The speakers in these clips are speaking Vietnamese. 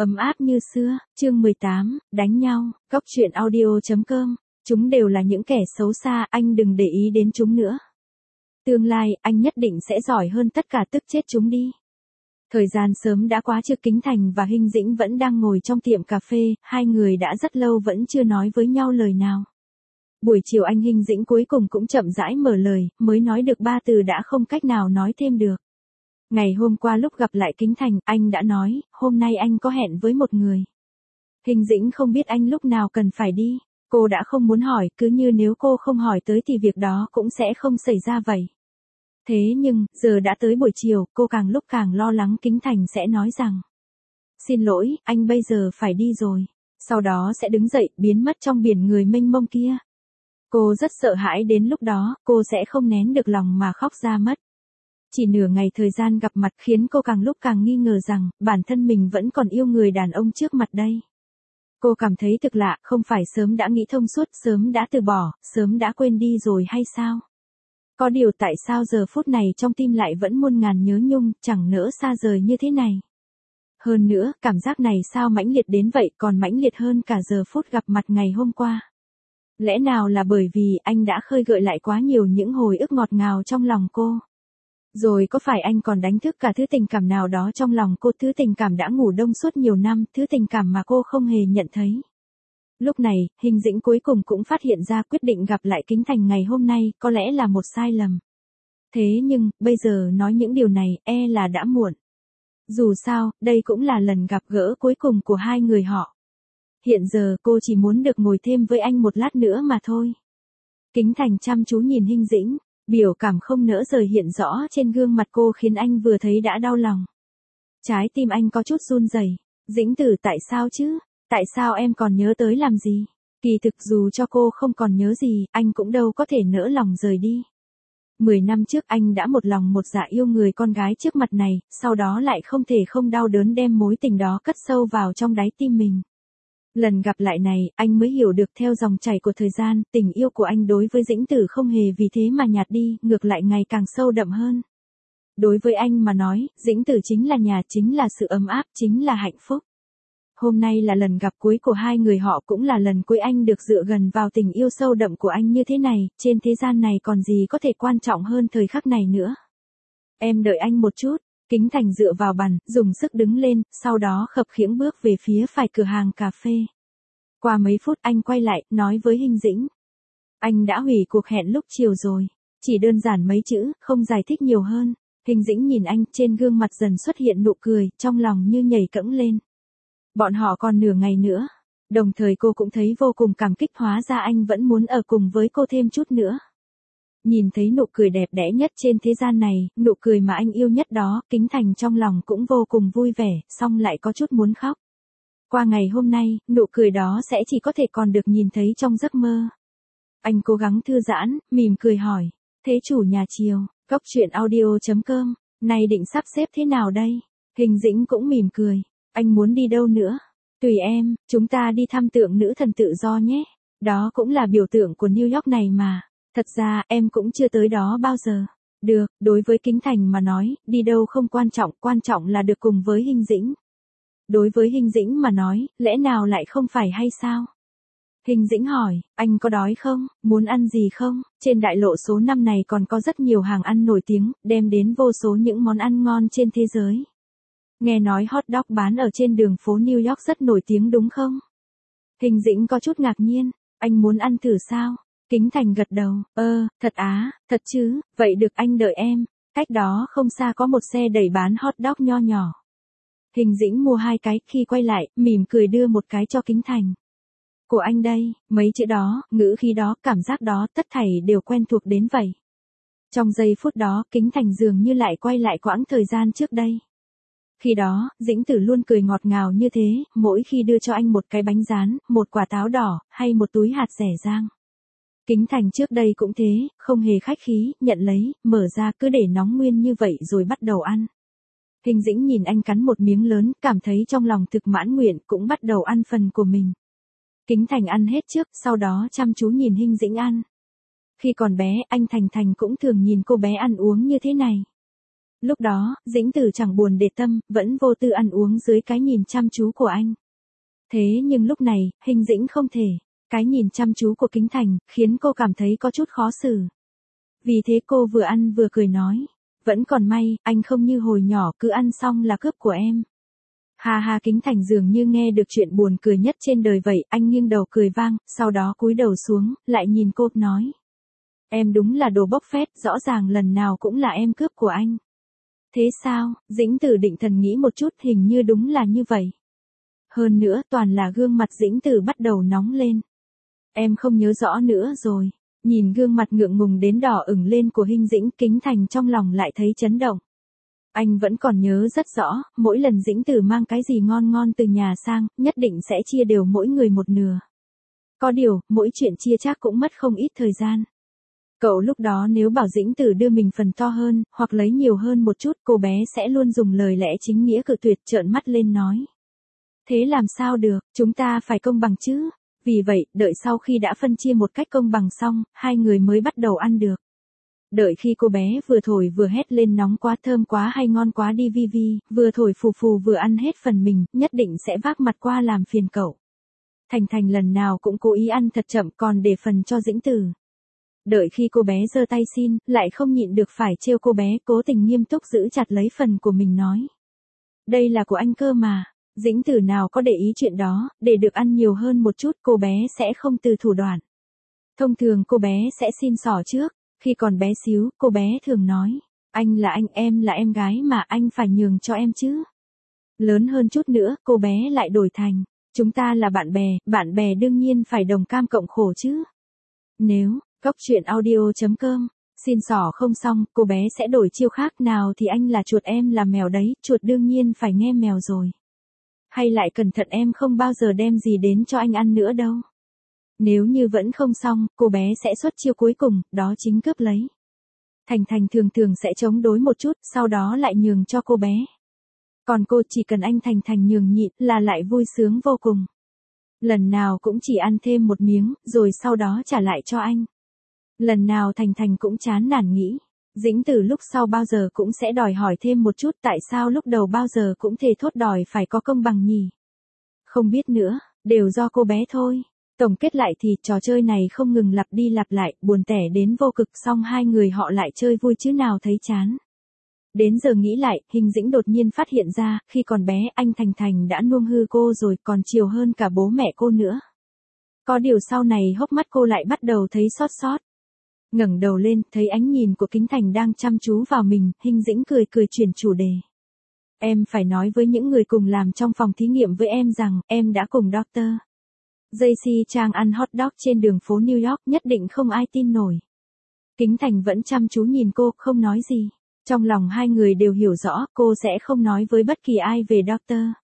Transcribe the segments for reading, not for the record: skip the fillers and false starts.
Ấm áp như xưa, chương 18, đánh nhau, Góc truyện audio.com, chúng đều là những kẻ xấu xa, anh đừng để ý đến chúng nữa. Tương lai, anh nhất định sẽ giỏi hơn tất cả tức chết chúng đi. Thời gian sớm đã quá Trực Kính Thành và Hinh Dĩnh vẫn đang ngồi trong tiệm cà phê, hai người đã rất lâu vẫn chưa nói với nhau lời nào. Buổi chiều anh Hinh Dĩnh cuối cùng cũng chậm rãi mở lời, mới nói được 3 từ đã không cách nào nói thêm được. Ngày hôm qua lúc gặp lại Kính Thành, anh đã nói, hôm nay anh có hẹn với một người. Hinh Dĩnh không biết anh lúc nào cần phải đi, cô đã không muốn hỏi, cứ như nếu cô không hỏi tới thì việc đó cũng sẽ không xảy ra vậy. Thế nhưng, giờ đã tới buổi chiều, cô càng lúc càng lo lắng Kính Thành sẽ nói rằng: xin lỗi, anh bây giờ phải đi rồi. Sau đó sẽ đứng dậy, biến mất trong biển người mênh mông kia. Cô rất sợ hãi đến lúc đó, cô sẽ không nén được lòng mà khóc ra mất. Chỉ nửa ngày thời gian gặp mặt khiến cô càng lúc càng nghi ngờ rằng, bản thân mình vẫn còn yêu người đàn ông trước mặt đây. Cô cảm thấy thực lạ, không phải sớm đã nghĩ thông suốt, sớm đã từ bỏ, sớm đã quên đi rồi hay sao? Có điều tại sao giờ phút này trong tim lại vẫn muôn ngàn nhớ nhung, chẳng nỡ xa rời như thế này? Hơn nữa, cảm giác này sao mãnh liệt đến vậy, còn mãnh liệt hơn cả giờ phút gặp mặt ngày hôm qua. Lẽ nào là bởi vì anh đã khơi gợi lại quá nhiều những hồi ức ngọt ngào trong lòng cô? Rồi có phải anh còn đánh thức cả thứ tình cảm nào đó trong lòng cô, thứ tình cảm đã ngủ đông suốt nhiều năm, thứ tình cảm mà cô không hề nhận thấy. Lúc này, Hinh Dĩnh cuối cùng cũng phát hiện ra quyết định gặp lại Kính Thành ngày hôm nay, có lẽ là một sai lầm. Thế nhưng, bây giờ nói những điều này, e là đã muộn. Dù sao, đây cũng là lần gặp gỡ cuối cùng của hai người họ. Hiện giờ cô chỉ muốn được ngồi thêm với anh một lát nữa mà thôi. Kính Thành chăm chú nhìn Hinh Dĩnh. Biểu cảm không nỡ rời hiện rõ trên gương mặt cô khiến anh vừa thấy đã đau lòng. Trái tim anh có chút run rẩy. Dĩnh Tử, tại sao chứ? Tại sao em còn nhớ tới làm gì? Kỳ thực dù cho cô không còn nhớ gì, anh cũng đâu có thể nỡ lòng rời đi. 10 năm trước anh đã một lòng một dạ yêu người con gái trước mặt này, sau đó lại không thể không đau đớn đem mối tình đó cất sâu vào trong đáy tim mình. Lần gặp lại này, anh mới hiểu được theo dòng chảy của thời gian, tình yêu của anh đối với Dĩnh Tử không hề vì thế mà nhạt đi, ngược lại ngày càng sâu đậm hơn. Đối với anh mà nói, Dĩnh Tử chính là nhà, chính là sự ấm áp, chính là hạnh phúc. Hôm nay là lần gặp cuối của hai người họ, cũng là lần cuối anh được dựa gần vào tình yêu sâu đậm của anh như thế này, trên thế gian này còn gì có thể quan trọng hơn thời khắc này nữa. Em đợi anh một chút. Kính Thành dựa vào bàn, dùng sức đứng lên, sau đó khập khiễng bước về phía phải cửa hàng cà phê. Qua mấy phút anh quay lại, nói với Hinh Dĩnh: anh đã hủy cuộc hẹn lúc chiều rồi. Chỉ đơn giản mấy chữ, không giải thích nhiều hơn. Hinh Dĩnh nhìn anh, trên gương mặt dần xuất hiện nụ cười, trong lòng như nhảy cẫng lên. Bọn họ còn nửa ngày nữa. Đồng thời cô cũng thấy vô cùng cảm kích, hóa ra anh vẫn muốn ở cùng với cô thêm chút nữa. Nhìn thấy nụ cười đẹp đẽ nhất trên thế gian này, nụ cười mà anh yêu nhất đó, Kính Thành trong lòng cũng vô cùng vui vẻ, song lại có chút muốn khóc. Qua ngày hôm nay, nụ cười đó sẽ chỉ có thể còn được nhìn thấy trong giấc mơ. Anh cố gắng thư giãn, mỉm cười hỏi: thế chủ nhà chiều, Góc truyện audio.com, nay định sắp xếp thế nào đây? Hinh Dĩnh cũng mỉm cười: anh muốn đi đâu nữa? Tùy em, chúng ta đi thăm tượng nữ thần tự do nhé. Đó cũng là biểu tượng của New York này mà. Thật ra, em cũng chưa tới đó bao giờ. Được, đối với Kính Thành mà nói, đi đâu không quan trọng là được cùng với Hinh Dĩnh. Đối với Hinh Dĩnh mà nói, lẽ nào lại không phải hay sao? Hinh Dĩnh hỏi: anh có đói không, muốn ăn gì không? Trên đại lộ số 5 này còn có rất nhiều hàng ăn nổi tiếng, đem đến vô số những món ăn ngon trên thế giới. Nghe nói hot dog bán ở trên đường phố New York rất nổi tiếng đúng không? Hinh Dĩnh có chút ngạc nhiên: anh muốn ăn thử sao? Kính Thành gật đầu: thật á, thật chứ, vậy được, anh đợi em. Cách đó không xa có một xe đẩy bán hot dog nho nhỏ. Hinh Dĩnh mua 2 cái, khi quay lại, mỉm cười đưa một cái cho Kính Thành. Của anh đây, mấy chữ đó, ngữ khí đó, cảm giác đó, tất thảy đều quen thuộc đến vậy. Trong giây phút đó, Kính Thành dường như lại quay lại quãng thời gian trước đây. Khi đó, Dĩnh Tử luôn cười ngọt ngào như thế, mỗi khi đưa cho anh một cái bánh rán, một quả táo đỏ, hay một túi hạt dẻ rang. Kính Thành trước đây cũng thế, không hề khách khí, nhận lấy, mở ra cứ để nóng nguyên như vậy rồi bắt đầu ăn. Hinh Dĩnh nhìn anh cắn một miếng lớn, cảm thấy trong lòng thực mãn nguyện, cũng bắt đầu ăn phần của mình. Kính Thành ăn hết trước, sau đó chăm chú nhìn Hinh Dĩnh ăn. Khi còn bé, anh Thành cũng thường nhìn cô bé ăn uống như thế này. Lúc đó, Dĩnh Tử chẳng buồn để tâm, vẫn vô tư ăn uống dưới cái nhìn chăm chú của anh. Thế nhưng lúc này, Hình Dĩnh không thể. Cái nhìn chăm chú của Kính Thành, khiến cô cảm thấy có chút khó xử. Vì thế cô vừa ăn vừa cười nói. Vẫn còn may, anh không như hồi nhỏ cứ ăn xong là cướp của em. Ha ha, Kính Thành dường như nghe được chuyện buồn cười nhất trên đời vậy, anh nghiêng đầu cười vang, sau đó cúi đầu xuống, lại nhìn cô, nói. Em đúng là đồ bốc phét, rõ ràng lần nào cũng là em cướp của anh. Thế sao? Dĩnh Tử định thần nghĩ một chút, hình như đúng là như vậy. Hơn nữa, toàn là gương mặt Dĩnh Tử bắt đầu nóng lên. Em không nhớ rõ nữa rồi. Nhìn gương mặt ngượng ngùng đến đỏ ửng lên của Hình Dĩnh, Kính Thành trong lòng lại thấy chấn động. Anh vẫn còn nhớ rất rõ, mỗi lần Dĩnh Tử mang cái gì ngon ngon từ nhà sang, nhất định sẽ chia đều mỗi người một nửa. Có điều, mỗi chuyện chia chắc cũng mất không ít thời gian. Cậu lúc đó nếu bảo Dĩnh Tử đưa mình phần to hơn, hoặc lấy nhiều hơn một chút, cô bé sẽ luôn dùng lời lẽ chính nghĩa cự tuyệt, trợn mắt lên nói. Thế làm sao được, chúng ta phải công bằng chứ. Vì vậy, đợi sau khi đã phân chia một cách công bằng xong, hai người mới bắt đầu ăn được. Đợi khi cô bé vừa thổi vừa hét lên nóng quá, thơm quá hay ngon quá đi vi vi, vừa thổi phù phù vừa ăn hết phần mình, nhất định sẽ vác mặt qua làm phiền cậu. Thành Thành lần nào cũng cố ý ăn thật chậm còn để phần cho Dĩnh Tử. Đợi khi cô bé giơ tay xin, lại không nhịn được phải trêu cô bé, cố tình nghiêm túc giữ chặt lấy phần của mình nói. Đây là của anh cơ mà. Dĩnh Tử nào có để ý chuyện đó, để được ăn nhiều hơn một chút cô bé sẽ không từ thủ đoạn. Thông thường cô bé sẽ xin xỏ trước, khi còn bé xíu, cô bé thường nói, anh là anh, em là em gái mà anh phải nhường cho em chứ. Lớn hơn chút nữa, cô bé lại đổi thành, chúng ta là bạn bè đương nhiên phải đồng cam cộng khổ chứ. Nếu, Cốc truyện audio.com, xin xỏ không xong, cô bé sẽ đổi chiêu khác, nào thì anh là chuột em là mèo đấy, chuột đương nhiên phải nghe mèo rồi. Hay lại cẩn thận em không bao giờ đem gì đến cho anh ăn nữa đâu. Nếu như vẫn không xong, cô bé sẽ xuất chiêu cuối cùng, đó chính cướp lấy. Thành Thành thường thường sẽ chống đối một chút, sau đó lại nhường cho cô bé. Còn cô chỉ cần anh Thành Thành nhường nhịn là lại vui sướng vô cùng. Lần nào cũng chỉ ăn thêm một miếng, rồi sau đó trả lại cho anh. Lần nào Thành Thành cũng chán nản nghĩ. Dĩnh Tử lúc sau bao giờ cũng sẽ đòi hỏi thêm một chút, tại sao lúc đầu bao giờ cũng thề thốt đòi phải có công bằng nhỉ? Không biết nữa, đều do cô bé thôi. Tổng kết lại thì trò chơi này không ngừng lặp đi lặp lại, buồn tẻ đến vô cực, xong hai người họ lại chơi vui chứ nào thấy chán. Đến giờ nghĩ lại, Hình Dĩnh đột nhiên phát hiện ra, khi còn bé anh Thành Thành đã nuông hư cô rồi, còn chiều hơn cả bố mẹ cô nữa. Có điều sau này hốc mắt cô lại bắt đầu thấy xót xót. Ngẩng đầu lên, thấy ánh nhìn của Kính Thành đang chăm chú vào mình, Hình Dĩnh cười cười chuyển chủ đề. Em phải nói với những người cùng làm trong phòng thí nghiệm với em rằng, em đã cùng Dr. JC Chang ăn hot dog trên đường phố New York, nhất định không ai tin nổi. Kính Thành vẫn chăm chú nhìn cô, không nói gì. Trong lòng hai người đều hiểu rõ, cô sẽ không nói với bất kỳ ai về Dr.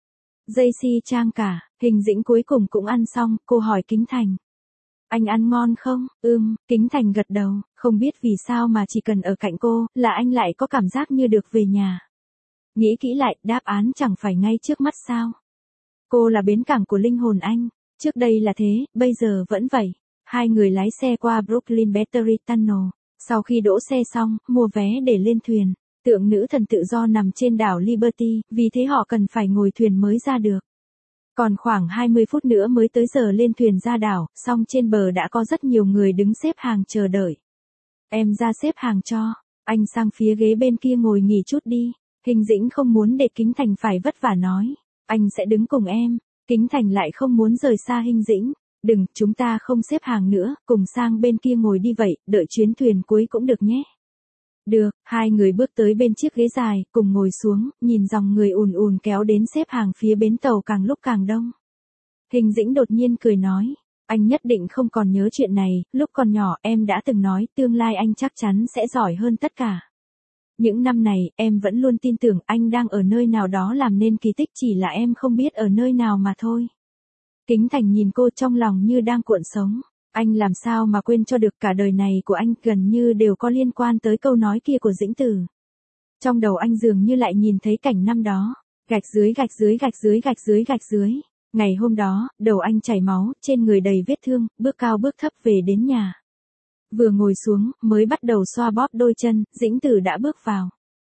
JC Chang cả. Hình Dĩnh cuối cùng cũng ăn xong, cô hỏi Kính Thành. Anh ăn ngon không? Kính Thành gật đầu, không biết vì sao mà chỉ cần ở cạnh cô, là anh lại có cảm giác như được về nhà. Nghĩ kỹ lại, đáp án chẳng phải ngay trước mắt sao? Cô là bến cảng của linh hồn anh. Trước đây là thế, bây giờ vẫn vậy. Hai người lái xe qua Brooklyn Battery Tunnel. Sau khi đỗ xe xong, mua vé để lên thuyền. Tượng nữ thần tự do nằm trên đảo Liberty, vì thế họ cần phải ngồi thuyền mới ra được. Còn khoảng 20 phút nữa mới tới giờ lên thuyền ra đảo, song trên bờ đã có rất nhiều người đứng xếp hàng chờ đợi. Em ra xếp hàng cho, anh sang phía ghế bên kia ngồi nghỉ chút đi. Hình Dĩnh không muốn để Kính Thành phải vất vả nói, anh sẽ đứng cùng em. Kính Thành lại không muốn rời xa Hình Dĩnh. Đừng, chúng ta không xếp hàng nữa, cùng sang bên kia ngồi đi vậy, đợi chuyến thuyền cuối cũng được nhé. Được, hai người bước tới bên chiếc ghế dài, cùng ngồi xuống, nhìn dòng người ùn ùn kéo đến xếp hàng phía bến tàu càng lúc càng đông. Hình Dĩnh đột nhiên cười nói, anh nhất định không còn nhớ chuyện này, lúc còn nhỏ em đã từng nói tương lai anh chắc chắn sẽ giỏi hơn tất cả. Những năm này, em vẫn luôn tin tưởng anh đang ở nơi nào đó làm nên kỳ tích, chỉ là em không biết ở nơi nào mà thôi. Kính Thành nhìn cô trong lòng như đang cuộn sống. Anh làm sao mà quên cho được, cả đời này của anh gần như đều có liên quan tới câu nói kia của Dĩnh Tử. Trong đầu anh dường như lại nhìn thấy cảnh năm đó. Gạch dưới gạch dưới gạch dưới gạch dưới gạch dưới. Ngày hôm đó, đầu anh chảy máu, trên người đầy vết thương, bước cao bước thấp về đến nhà. Vừa ngồi xuống, mới bắt đầu xoa bóp đôi chân, Dĩnh Tử đã bước vào.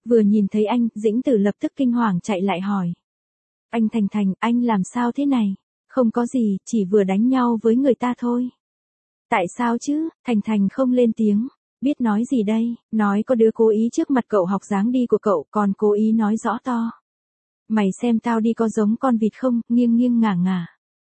Vừa nhìn thấy anh, Dĩnh Tử lập tức kinh hoàng chạy lại hỏi. Anh Thành Thành, anh làm sao thế này? Không có gì, chỉ vừa đánh nhau với người ta thôi. Tại sao chứ? Thành Thành không lên tiếng. Biết nói gì đây, nói có đứa cố ý trước mặt cậu học dáng đi của cậu, còn cố ý nói rõ to. Mày xem tao đi có giống con vịt không, nghiêng nghiêng ngả ngả.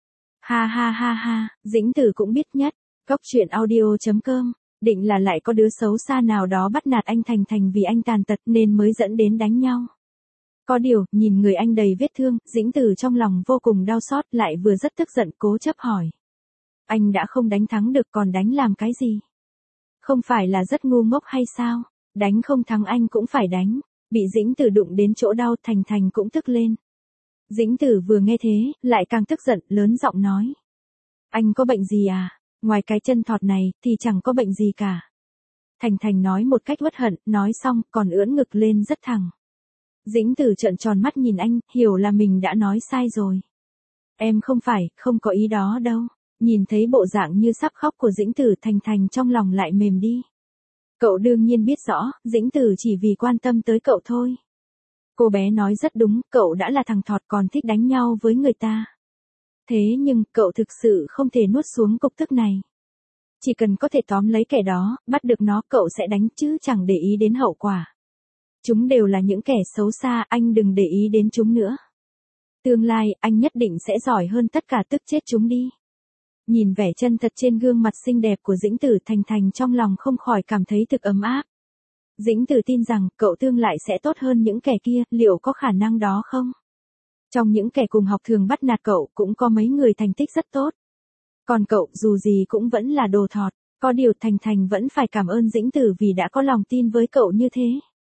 Ha ha ha ha, Dĩnh Tử cũng biết nhất. Góc truyện audio.com, định là lại có đứa xấu xa nào đó bắt nạt anh Thành Thành vì anh tàn tật nên mới dẫn đến đánh nhau. Có điều, nhìn người anh đầy vết thương, Dĩnh Tử trong lòng vô cùng đau xót lại vừa rất tức giận cố chấp hỏi. Anh đã không đánh thắng được còn đánh làm cái gì? Không phải là rất ngu ngốc hay sao? Đánh không thắng anh cũng phải đánh. Bị Dĩnh Tử đụng đến chỗ đau, Thành Thành cũng tức lên. Dĩnh Tử vừa nghe thế, lại càng tức giận, lớn giọng nói. Anh có bệnh gì à? Ngoài cái chân thọt này, thì chẳng có bệnh gì cả. Thành Thành nói một cách uất hận, nói xong, còn ưỡn ngực lên rất thẳng. Dĩnh Tử trợn tròn mắt nhìn anh, hiểu là mình đã nói sai rồi. Em không có ý đó đâu. Nhìn thấy bộ dạng như sắp khóc của Dĩnh Tử, Thành Thành trong lòng lại mềm đi. Cậu đương nhiên biết rõ, Dĩnh Tử chỉ vì quan tâm tới cậu thôi. Cô bé nói rất đúng, cậu đã là thằng thọt còn thích đánh nhau với người ta. Thế nhưng, cậu thực sự không thể nuốt xuống cục tức này. Chỉ cần có thể tóm lấy kẻ đó, bắt được nó, cậu sẽ đánh chứ chẳng để ý đến hậu quả. Chúng đều là những kẻ xấu xa, anh đừng để ý đến chúng nữa. Tương lai, anh nhất định sẽ giỏi hơn tất cả, tức chết chúng đi. Nhìn vẻ chân thật trên gương mặt xinh đẹp của Dĩnh Tử, Thành Thành trong lòng không khỏi cảm thấy thực ấm áp. Dĩnh Tử tin rằng cậu tương lại sẽ tốt hơn những kẻ kia, liệu có khả năng đó không? Trong những kẻ cùng học thường bắt nạt cậu cũng có mấy người thành tích rất tốt. Còn cậu dù gì cũng vẫn là đồ thọt, có điều Thành Thành vẫn phải cảm ơn Dĩnh Tử vì đã có lòng tin với cậu như thế.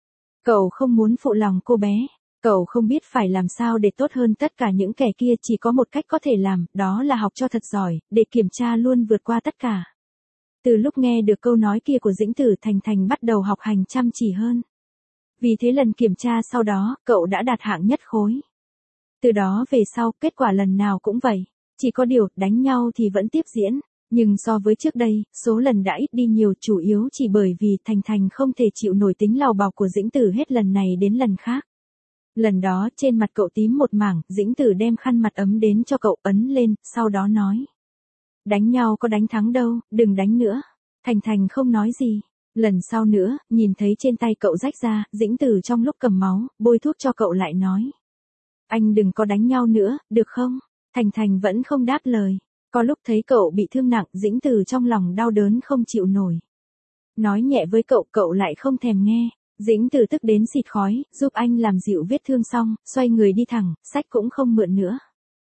Cậu không muốn phụ lòng cô bé. Cậu không biết phải làm sao để tốt hơn tất cả những kẻ kia, chỉ có một cách có thể làm, đó là học cho thật giỏi, để kiểm tra luôn vượt qua tất cả. Từ lúc nghe được câu nói kia của Dĩnh Tử, Thành Thành bắt đầu học hành chăm chỉ hơn. Vì thế lần kiểm tra sau đó, cậu đã đạt hạng nhất khối. Từ đó về sau, kết quả lần nào cũng vậy. Chỉ có điều, đánh nhau thì vẫn tiếp diễn. Nhưng so với trước đây, số lần đã ít đi nhiều, chủ yếu chỉ bởi vì Thành Thành không thể chịu nổi tính lào bào của Dĩnh Tử hết lần này đến lần khác. Lần đó trên mặt cậu tím một mảng, Dĩnh Tử đem khăn mặt ấm đến cho cậu ấn lên, sau đó nói. Đánh nhau có đánh thắng đâu, đừng đánh nữa. Thành Thành không nói gì. Lần sau nữa, nhìn thấy trên tay cậu rách ra, Dĩnh Tử trong lúc cầm máu, bôi thuốc cho cậu lại nói. Anh đừng có đánh nhau nữa, được không? Thành Thành vẫn không đáp lời. Có lúc thấy cậu bị thương nặng, Dĩnh Tử trong lòng đau đớn không chịu nổi. Nói nhẹ với cậu, cậu lại không thèm nghe. Dĩnh Tử tức đến xịt khói, giúp anh làm dịu vết thương xong, xoay người đi thẳng, sách cũng không mượn nữa.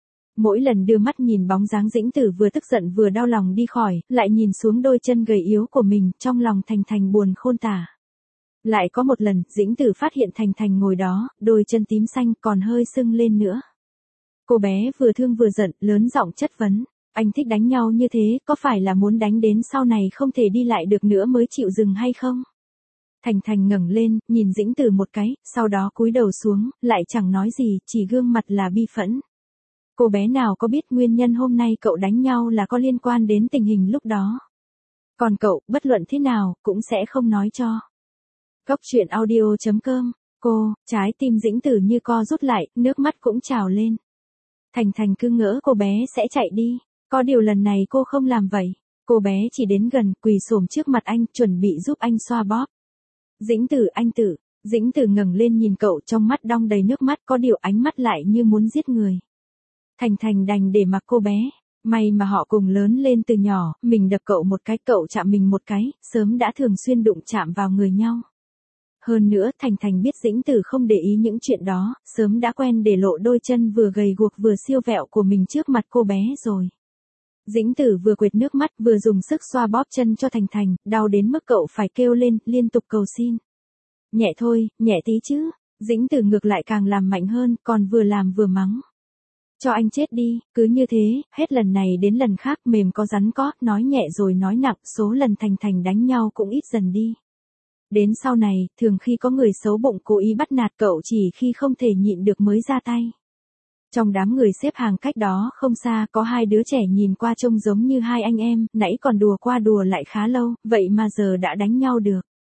Mỗi lần đưa mắt nhìn bóng dáng Dĩnh Tử vừa tức giận vừa đau lòng đi khỏi, lại nhìn xuống đôi chân gầy yếu của mình, trong lòng Thành Thành buồn khôn tả. Lại có một lần, Dĩnh Tử phát hiện Thành Thành ngồi đó, đôi chân tím xanh còn hơi sưng lên nữa. Cô bé vừa thương vừa giận, lớn giọng chất vấn. Anh thích đánh nhau như thế, có phải là muốn đánh đến sau này không thể đi lại được nữa mới chịu dừng hay không? Thành Thành ngẩng lên, nhìn Dĩnh Tử một cái, sau đó cúi đầu xuống, lại chẳng nói gì, chỉ gương mặt là bi phẫn. Cô bé nào có biết nguyên nhân hôm nay cậu đánh nhau là có liên quan đến tình hình lúc đó. Còn cậu, bất luận thế nào, cũng sẽ không nói cho. Góc truyện audio.com, trái tim Dĩnh Tử như co rút lại, nước mắt cũng trào lên. Thành Thành cứ ngỡ cô bé sẽ chạy đi, có điều lần này cô không làm vậy. Cô bé chỉ đến gần, quỳ xổm trước mặt anh, chuẩn bị giúp anh xoa bóp. Dĩnh Tử, anh Tử. Dĩnh Tử ngẩng lên nhìn cậu, trong mắt đong đầy nước mắt, có điều ánh mắt lại như muốn giết người. Thành Thành đành để mặc cô bé. May mà họ cùng lớn lên từ nhỏ, mình đập cậu một cái, cậu chạm mình một cái, sớm đã thường xuyên đụng chạm vào người nhau. Hơn nữa, Thành Thành biết Dĩnh Tử không để ý những chuyện đó, sớm đã quen để lộ đôi chân vừa gầy guộc vừa siêu vẹo của mình trước mặt cô bé rồi. Dĩnh Tử vừa quệt nước mắt vừa dùng sức xoa bóp chân cho Thành Thành, đau đến mức cậu phải kêu lên, liên tục cầu xin. Nhẹ thôi, nhẹ tí chứ. Dĩnh Tử ngược lại càng làm mạnh hơn, còn vừa làm vừa mắng. Cho anh chết đi, cứ như thế, hết lần này đến lần khác, mềm có rắn có, nói nhẹ rồi nói nặng, số lần Thành Thành đánh nhau cũng ít dần đi. Đến sau này, thường khi có người xấu bụng cố ý bắt nạt cậu chỉ khi không thể nhịn được mới ra tay. Trong đám người xếp hàng cách đó không xa có hai đứa trẻ nhìn qua trông giống như hai anh em, nãy còn đùa qua đùa lại khá lâu, vậy mà giờ đã đánh nhau được.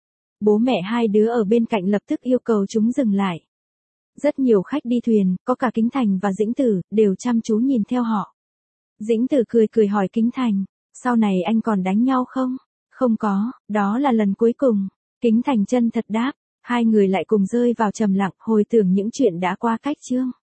Bố mẹ hai đứa ở bên cạnh lập tức yêu cầu chúng dừng lại. Rất nhiều khách đi thuyền, có cả Kính Thành và Dĩnh Tử, đều chăm chú nhìn theo họ. Dĩnh Tử cười cười hỏi Kính Thành, sau này anh còn đánh nhau không? Không có, đó là lần cuối cùng. Kính Thành chân thật đáp, hai người lại cùng rơi vào trầm lặng, hồi tưởng những chuyện đã qua cách chương.